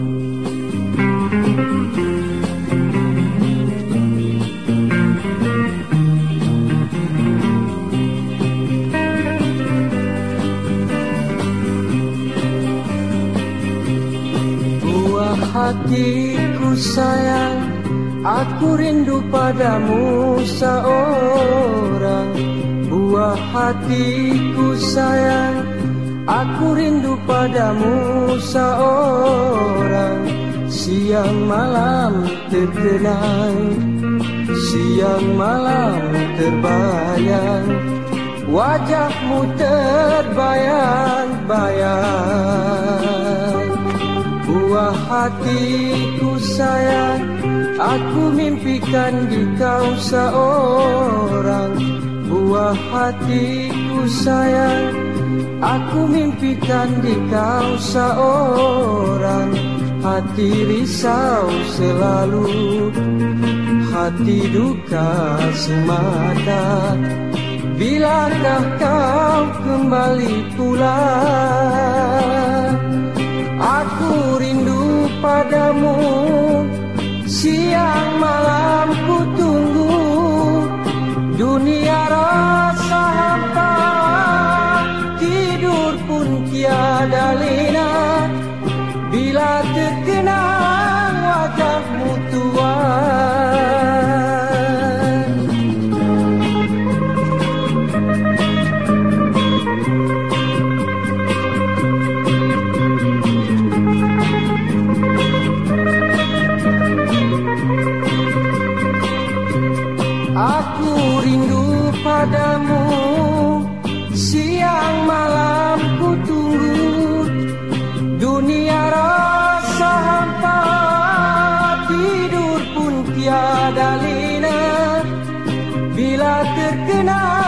Hatiku sayang, aku rindu padamu seorang. Buah hatiku sayang, aku rindu padamu seorang. Siang malam terkenang, siang malam terbayang, wajahmu terbayang-bayang. Buah hatiku sayang, aku mimpikan di kau seorang. Buah hatiku sayang, aku mimpikan di kau seorang. Hati risau selalu, hati duka semata. Bilakah kau kembali pulang? Aku rindu padamu, siang malam ku tunggu. Dunia rasa hampa, tidur pun tiada lena. Bila terkenang wajahmu tuan. Aku rindu padamu, siang malam ku tunggu. Dunia rasa hampa, tidur pun tiada lena. Bila terkenang